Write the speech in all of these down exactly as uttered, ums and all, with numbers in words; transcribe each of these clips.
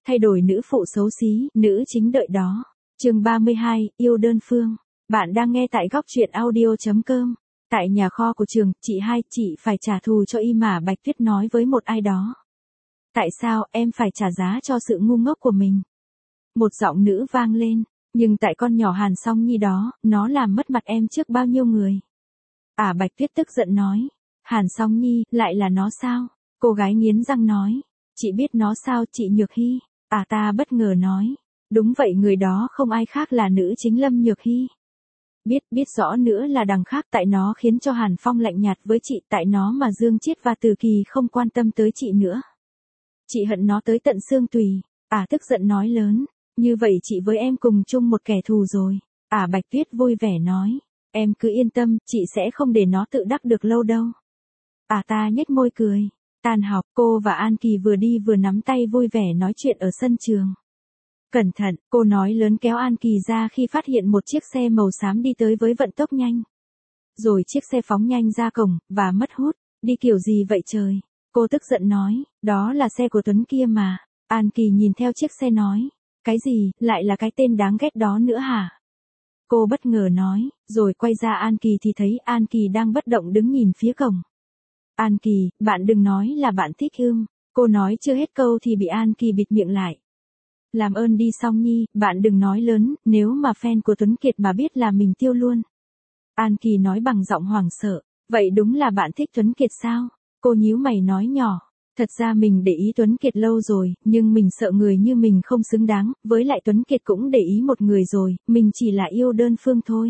thay đổi nữ phụ xấu xí, nữ chính đợi đó. Chương ba mươi hai, yêu đơn phương. Bạn đang nghe tại góc truyện audio chấm com. Tại nhà kho của trường, chị hai, chị phải trả thù cho y mà Bạch Tuyết nói với một ai đó. Tại sao em phải trả giá cho sự ngu ngốc của mình? Một giọng nữ vang lên, nhưng tại con nhỏ Hàn Song Nhi đó, nó làm mất mặt em trước bao nhiêu người. À Bạch Tuyết tức giận nói, Hàn Song Nhi, lại là nó sao? Cô gái nghiến răng nói, chị biết nó sao chị Nhược Hy? À ta bất ngờ nói, đúng vậy, người đó không ai khác là nữ chính Lâm Nhược Hy. Biết, biết rõ nữa là đằng khác, tại nó khiến cho Hàn Phong lạnh nhạt với chị, tại nó mà Dương Chiết và Từ Kỳ không quan tâm tới chị nữa. Chị hận nó tới tận xương tùy. À tức giận nói lớn, như vậy chị với em cùng chung một kẻ thù rồi. À Bạch Tuyết vui vẻ nói, em cứ yên tâm, chị sẽ không để nó tự đắc được lâu đâu. À ta nhếch môi cười. Tan học, cô và An Kỳ vừa đi vừa nắm tay vui vẻ nói chuyện ở sân trường. Cẩn thận, cô nói lớn kéo An Kỳ ra khi phát hiện một chiếc xe màu xám đi tới với vận tốc nhanh. Rồi chiếc xe phóng nhanh ra cổng, và mất hút. Đi kiểu gì vậy trời? Cô tức giận nói, đó là xe của Tuấn kia mà. An Kỳ nhìn theo chiếc xe nói, cái gì, lại là cái tên đáng ghét đó nữa hả? Cô bất ngờ nói, rồi quay ra An Kỳ thì thấy An Kỳ đang bất động đứng nhìn phía cổng. An Kỳ, bạn đừng nói là bạn thích ưm. Cô nói chưa hết câu thì bị An Kỳ bịt miệng lại. Làm ơn đi Song Nhi, bạn đừng nói lớn, nếu mà fan của Tuấn Kiệt mà biết là mình tiêu luôn. An Kỳ nói bằng giọng hoảng sợ, vậy đúng là bạn thích Tuấn Kiệt sao? Cô nhíu mày nói nhỏ, thật ra mình để ý Tuấn Kiệt lâu rồi, nhưng mình sợ người như mình không xứng đáng, với lại Tuấn Kiệt cũng để ý một người rồi, mình chỉ là yêu đơn phương thôi.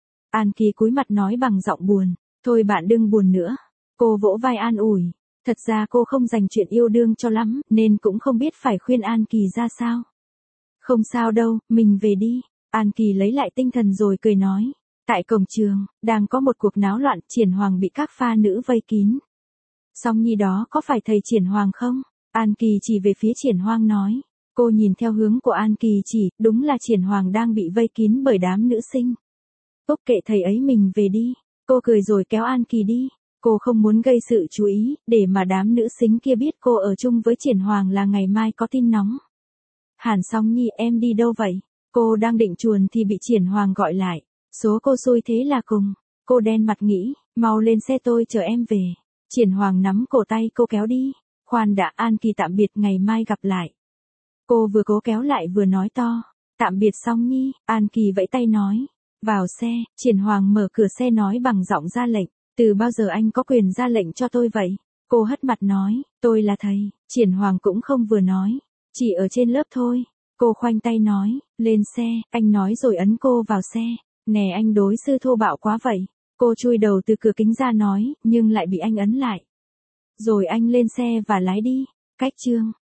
An Kỳ cúi mặt nói bằng giọng buồn, thôi bạn đừng buồn nữa. Cô vỗ vai an ủi, thật ra cô không dành chuyện yêu đương cho lắm, nên cũng không biết phải khuyên An Kỳ ra sao. Không sao đâu, mình về đi. An Kỳ lấy lại tinh thần rồi cười nói. Tại cổng trường, đang có một cuộc náo loạn, Triển Hoàng bị các pha nữ vây kín. Song Nhi đó có phải thầy Triển Hoàng không? An Kỳ chỉ về phía Triển Hoàng nói. Cô nhìn theo hướng của An Kỳ chỉ, đúng là Triển Hoàng đang bị vây kín bởi đám nữ sinh. Úc kệ thầy ấy, mình về đi. Cô cười rồi kéo An Kỳ đi. Cô không muốn gây sự chú ý, để mà đám nữ sinh kia biết cô ở chung với Triển Hoàng là ngày mai có tin nóng. Hàn Song Nhi, em đi đâu vậy? Cô đang định chuồn thì bị Triển Hoàng gọi lại. Số cô xui thế là cùng. Cô đen mặt nghĩ, mau lên xe tôi chở em về. Triển Hoàng nắm cổ tay cô kéo đi. Khoan đã, An Kỳ tạm biệt, ngày mai gặp lại. Cô vừa cố kéo lại vừa nói to. Tạm biệt Song Nhi. An Kỳ vẫy tay nói. Vào xe. Triển Hoàng mở cửa xe nói bằng giọng ra lệnh. Từ bao giờ anh có quyền ra lệnh cho tôi vậy? Cô hất mặt nói, tôi là thầy. Triển Hoàng cũng không vừa nói, chỉ ở trên lớp thôi. Cô khoanh tay nói, lên xe, anh nói rồi ấn cô vào xe. Nè anh đối sư thô bạo quá vậy. Cô chui đầu từ cửa kính ra nói, nhưng lại bị anh ấn lại. Rồi anh lên xe và lái đi. Cách chương.